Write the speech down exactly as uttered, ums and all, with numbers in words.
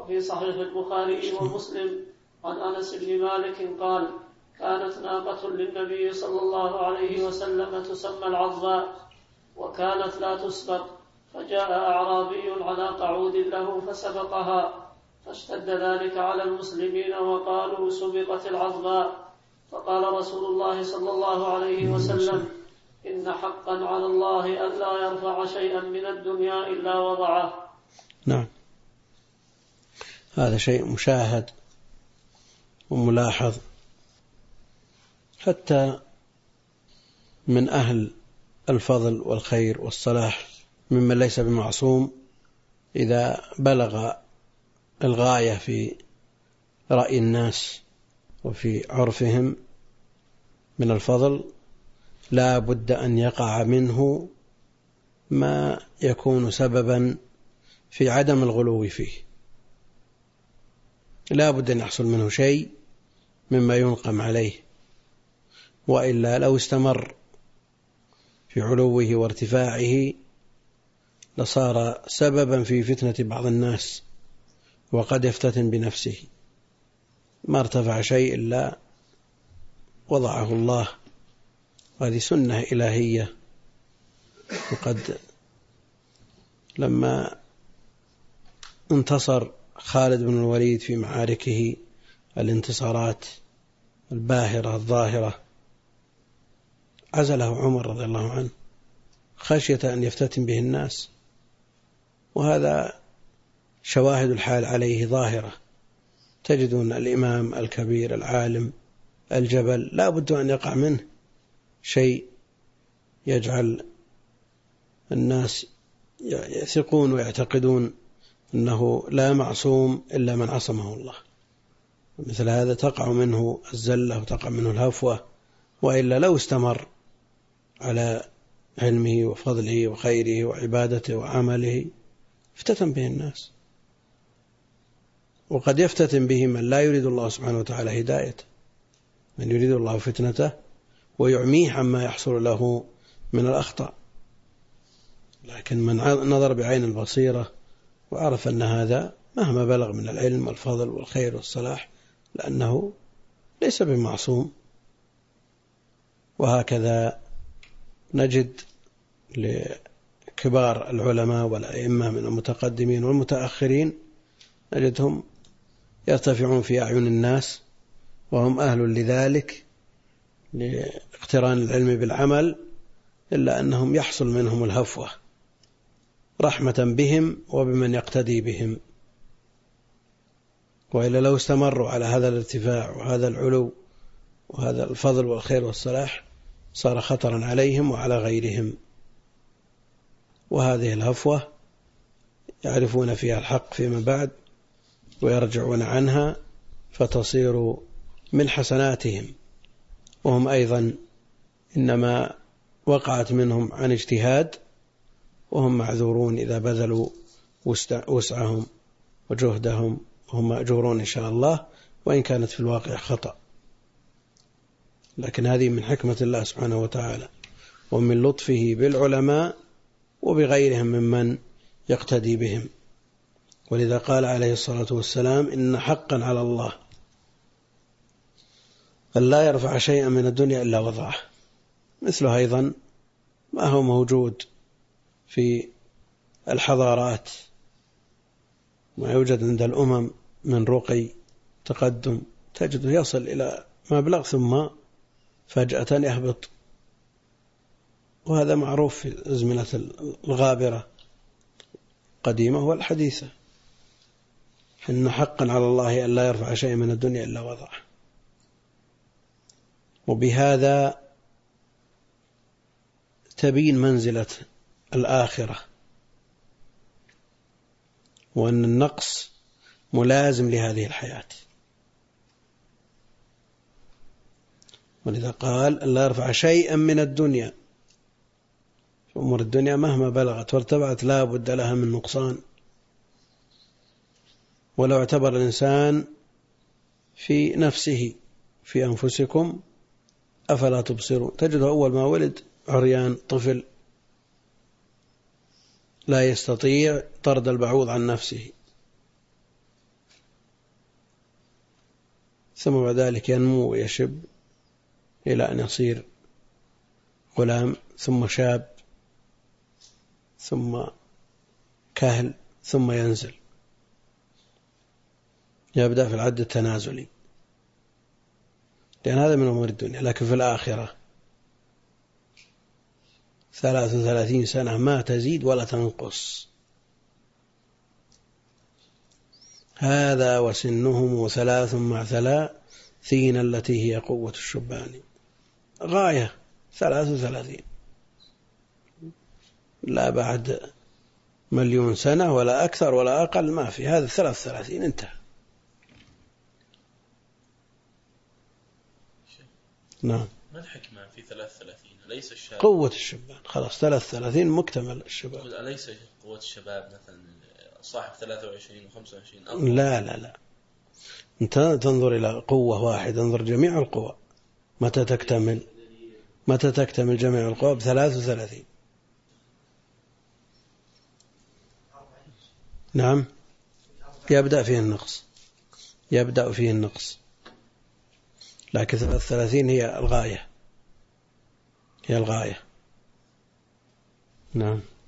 وفي صحيح البخاري ومسلم عن أنس بن مالك قال: كانت ناقة للنبي صلى الله عليه وسلم تسمى العضباء وكانت لا تسبق، فجاء أعرابي على قعود له فسبقها، فاشتد ذلك على المسلمين وقالوا: سبقت العضباء. فقال رسول الله صلى الله عليه وسلم: إن حقا على الله ألا يرفع شيئا من الدنيا إلا وضعه. نعم، هذا شيء مشاهد وملاحظ حتى من أهل الفضل والخير والصلاح ممن ليس بمعصوم، إذا بلغ الغاية في رأي الناس وفي عرفهم من الفضل لا بد أن يقع منه ما يكون سببا في عدم الغلو فيه، لا بد أن يحصل منه شيء مما ينقم عليه، وإلا لو استمر في علوه وارتفاعه لصار سببا في فتنة بعض الناس وقد يفتتن بنفسه. ما ارتفع شيء إلا وضعه الله، وهذه سنة إلهية. وقد لما انتصر خالد بن الوليد في معاركه الانتصارات الباهرة الظاهرة عزله عمر رضي الله عنه خشية أن يفتتن به الناس، وهذا شواهد الحال عليه ظاهرة. تجدون الإمام الكبير العالم الجبل لا بد أن يقع منه شيء يجعل الناس يثقون ويعتقدون أنه لا معصوم إلا من عصمه الله. مثل هذا تقع منه الزلة وتقع منه الهفوة، وإلا لو استمر على علمه وفضله وخيره وعبادته وعمله افتتن به الناس، وقد يفتتن به من لا يريد الله سبحانه وتعالى هدايته، من يريد الله فتنته ويعميه عما يحصل له من الأخطاء. لكن من نظر بعين البصيرة وعرف أن هذا مهما بلغ من العلم والفضل والخير والصلاح لأنه ليس بمعصوم. وهكذا نجد لكبار العلماء والأئمة من المتقدمين والمتأخرين نجدهم يرتفعون في أعين الناس وهم أهل لذلك لاقتران العلم بالعمل، إلا أنهم يحصل منهم الهفوة رحمة بهم وبمن يقتدي بهم، وإلا لو استمروا على هذا الارتفاع وهذا العلو وهذا الفضل والخير والصلاح صار خطرا عليهم وعلى غيرهم. وهذه الهفوة يعرفون فيها الحق فيما بعد ويرجعون عنها فتصير من حسناتهم، وهم أيضا إنما وقعت منهم عن اجتهاد، وهم معذورون إذا بذلوا وسعهم وجهدهم، وهم مأجورون إن شاء الله وإن كانت في الواقع خطأ. لكن هذه من حكمة الله سبحانه وتعالى ومن لطفه بالعلماء وبغيرهم ممن يقتدي بهم. ولذا قال عليه الصلاة والسلام: إن حقا على الله أن لا يرفع شيئا من الدنيا إلا وضعه. مثله أيضا ما هو موجود في الحضارات، ما يوجد عند الأمم من رقي تقدم، تجده يصل إلى مبلغ ثم فجأة يهبط، وهذا معروف في الأزمنة الغابرة القديمة والحديثة. إن حقا على الله أن لا يرفع شيئا من الدنيا إلا وضعه. وبهذا تبين منزلة الآخرة، وأن النقص ملازم لهذه الحياة. ولذا قال أن لا يرفع شيئا من الدنيا. أمور الدنيا مهما بلغت وارتفعت لا بد لها من نقصان. ولو اعتبر الإنسان في نفسه في أنفسكم أفلا تبصرون، تجده أول ما ولد عريان طفل لا يستطيع طرد البعوض عن نفسه، ثم بعد ذلك ينمو ويشب إلى أن يصير غلام، ثم شاب، ثم كهل، ثم ينزل، يبدأ في العد التنازلي، لأن هذا من أمور الدنيا. لكن في الآخرة ثلاث وثلاثين سنة ما تزيد ولا تنقص. هذا وسنهم ثلاث مع ثلاثين التي هي قوة الشبان، غاية ثلاث وثلاثين، لا بعد مليون سنة ولا أكثر ولا أقل، ما في، هذا ثلاث وثلاثين انتهى. نعم. ما الحكمة في ثلاث وثلاثين؟ أليس الشاب قوة الشبان، خلاص ثلاث وثلاثين مكتمل الشباب. أليس قوة الشباب مثلا صاحب ثلاثة وعشرين وخمسة وعشرين أقوى؟ لا لا لا، أنت تنظر إلى قوة واحدة، انظر جميع القوى متى تكتمل، متى تكتمل جميع القوى؟ بثلاث وثلاثين. نعم، يبدأ فيه النقص، يبدأ فيه النقص، لكن ثلاث وثلاثين هي الغاية، هي الغاية. نعم.